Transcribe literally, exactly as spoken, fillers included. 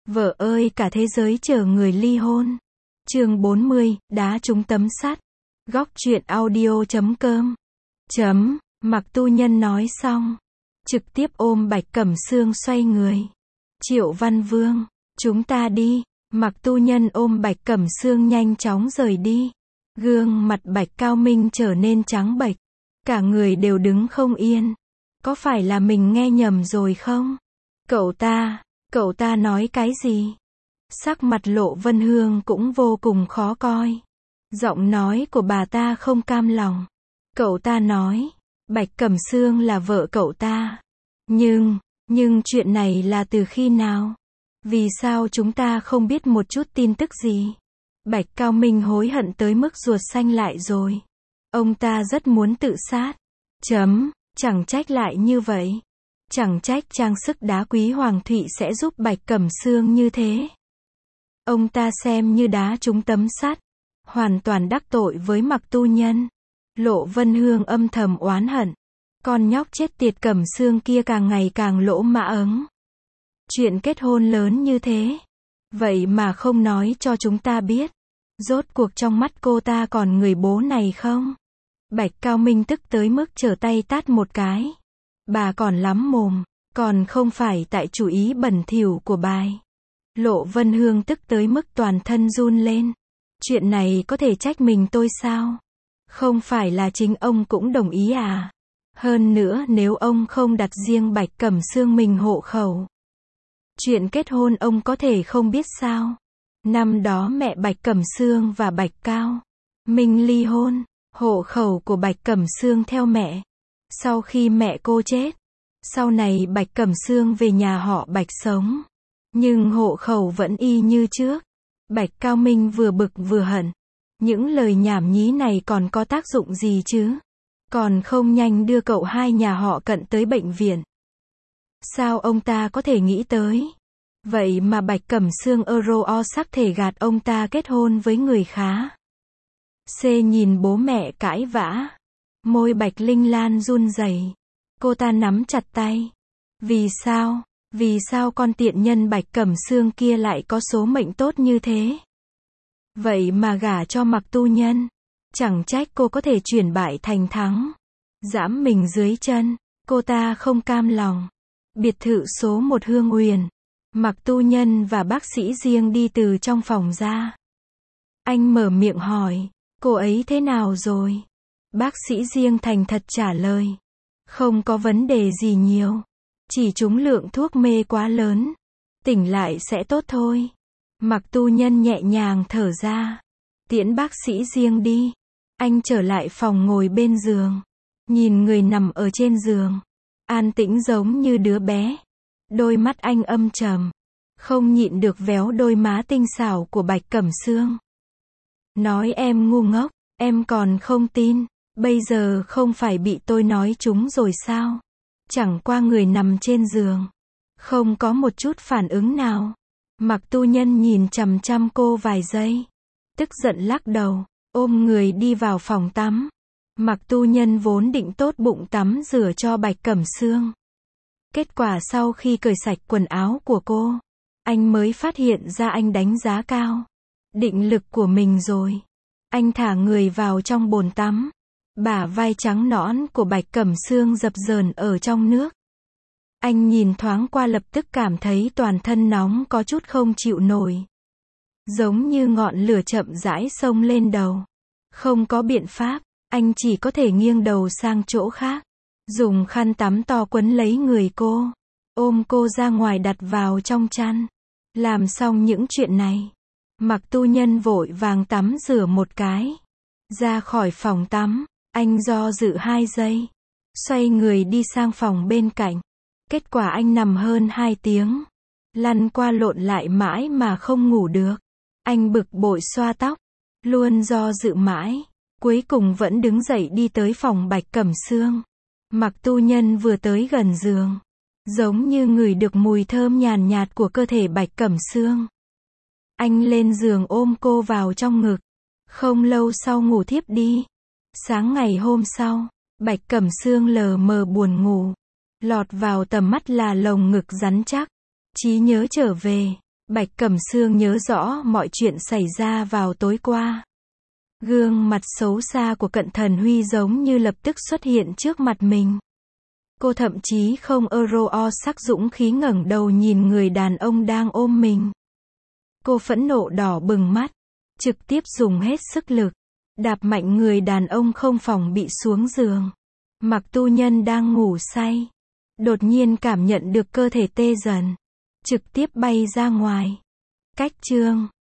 Vợ ơi cả thế giới chờ người ly hôn. Chương bốn mươi, đá trúng tấm sắt. Góc truyện audio chấm com. Chấm, Mạc Tu Nhân nói xong, trực tiếp ôm Bạch Cẩm Sương xoay người. Triệu Văn Vương, chúng ta đi. Mạc Tu Nhân ôm Bạch Cẩm Sương nhanh chóng rời đi. Gương mặt Bạch Cao Minh trở nên trắng bệch. Cả người đều đứng không yên. Có phải là mình nghe nhầm rồi không? Cậu ta, cậu ta nói cái gì? Sắc mặt Lộ Vân Hương cũng vô cùng khó coi. Giọng nói của bà ta không cam lòng. Cậu ta nói, Bạch Cẩm Sương là vợ cậu ta. Nhưng, nhưng chuyện này là từ khi nào? Vì sao chúng ta không biết một chút tin tức gì? Bạch Cao Minh hối hận tới mức ruột xanh lại rồi. Ông ta rất muốn tự sát. Chấm, chẳng trách lại như vậy. Chẳng trách trang sức đá quý Hoàng Thụy sẽ giúp Bạch Cẩm Sương như thế. Ông ta xem như đá trúng tấm sắt. Hoàn toàn đắc tội với Mạc Tu Nhân. Lộ Vân Hương âm thầm oán hận. Con nhóc chết tiệt Cẩm Sương kia càng ngày càng lỗ mã ấng. Chuyện kết hôn lớn như thế. Vậy mà không nói cho chúng ta biết. Rốt cuộc trong mắt cô ta còn người bố này không? Bạch Cao Minh tức tới mức trở tay tát một cái. Bà còn lắm mồm. Còn không phải tại chủ ý bẩn thỉu của bài. Lộ Vân Hương tức tới mức toàn thân run lên. Chuyện này có thể trách mình tôi sao? Không phải là chính ông cũng đồng ý à? Hơn nữa nếu ông không đặt riêng Bạch Cẩm Sương mình hộ khẩu. Chuyện kết hôn ông có thể không biết sao? Năm đó mẹ Bạch Cẩm Sương và Bạch Cao Minh ly hôn. Hộ khẩu của Bạch Cẩm Sương theo mẹ. Sau khi mẹ cô chết, sau này Bạch Cẩm Sương về nhà họ Bạch sống. Nhưng hộ khẩu vẫn y như trước. Bạch Cao Minh vừa bực vừa hận. Những lời nhảm nhí này còn có tác dụng gì chứ? Còn không nhanh đưa cậu hai nhà họ Cận tới bệnh viện. Sao ông ta có thể nghĩ tới? Vậy mà Bạch Cẩm Sương euro o sắc thể gạt ông ta kết hôn với người khá. C nhìn bố mẹ cãi vã. Môi Bạch Linh Lan run rẩy. Cô ta nắm chặt tay. Vì sao? Vì sao con tiện nhân Bạch Cẩm Sương kia lại có số mệnh tốt như thế? Vậy mà gả cho Mạc Tu Nhân. Chẳng trách cô có thể chuyển bại thành thắng. Giẫm mình dưới chân. Cô ta không cam lòng. Biệt thự số một Hương Uyển. Mạc Tu Nhân và bác sĩ riêng đi từ trong phòng ra. Anh mở miệng hỏi. Cô ấy thế nào rồi? Bác sĩ riêng thành thật trả lời. Không có vấn đề gì nhiều. Chỉ trúng lượng thuốc mê quá lớn. Tỉnh lại sẽ tốt thôi. Mạc Tu Nhân nhẹ nhàng thở ra. Tiễn bác sĩ riêng đi. Anh trở lại phòng ngồi bên giường. Nhìn người nằm ở trên giường. An tĩnh giống như đứa bé. Đôi mắt anh âm trầm. Không nhịn được véo đôi má tinh xảo của Bạch Cẩm Sương. Nói em ngu ngốc. Em còn không tin. Bây giờ không phải bị tôi nói trúng rồi sao? Chẳng qua người nằm trên giường. Không có một chút phản ứng nào. Mạc Tu Nhân nhìn chằm chằm cô vài giây. Tức giận lắc đầu. Ôm người đi vào phòng tắm. Mạc Tu Nhân vốn định tốt bụng tắm rửa cho Bạch Cẩm Sương. Kết quả sau khi cởi sạch quần áo của cô, anh mới phát hiện ra anh đánh giá cao định lực của mình rồi. Anh thả người vào trong bồn tắm. Bả vai trắng nõn của Bạch Cẩm Sương dập dờn ở trong nước. Anh nhìn thoáng qua lập tức cảm thấy toàn thân nóng có chút không chịu nổi. Giống như ngọn lửa chậm rãi xông lên đầu. Không có biện pháp, anh chỉ có thể nghiêng đầu sang chỗ khác. Dùng khăn tắm to quấn lấy người cô. Ôm cô ra ngoài đặt vào trong chăn. Làm xong những chuyện này. Mạc Tu Nhân vội vàng tắm rửa một cái. Ra khỏi phòng tắm. Anh do dự hai giây. Xoay người đi sang phòng bên cạnh. Kết quả anh nằm hơn hai tiếng. Lăn qua lộn lại mãi mà không ngủ được. Anh bực bội xoa tóc. Luôn do dự mãi. Cuối cùng vẫn đứng dậy đi tới phòng Bạch Cẩm Sương. Mạc Tu Nhân vừa tới gần giường. Giống như ngửi được mùi thơm nhàn nhạt của cơ thể Bạch Cẩm Sương. Anh lên giường ôm cô vào trong ngực. Không lâu sau ngủ thiếp đi. Sáng ngày hôm sau, Bạch Cẩm Sương lờ mờ buồn ngủ. Lọt vào tầm mắt là lồng ngực rắn chắc. Trí nhớ trở về. Bạch Cẩm Sương nhớ rõ mọi chuyện xảy ra vào tối qua. Gương mặt xấu xa của Cận Thần Huy giống như lập tức xuất hiện trước mặt mình. Cô thậm chí không ơ o sắc dũng khí ngẩng đầu nhìn người đàn ông đang ôm mình. Cô phẫn nộ đỏ bừng mắt, trực tiếp dùng hết sức lực, đạp mạnh người đàn ông không phòng bị xuống giường. Mặc Tu Nhân đang ngủ say, đột nhiên cảm nhận được cơ thể tê dần, trực tiếp bay ra ngoài. Cách chương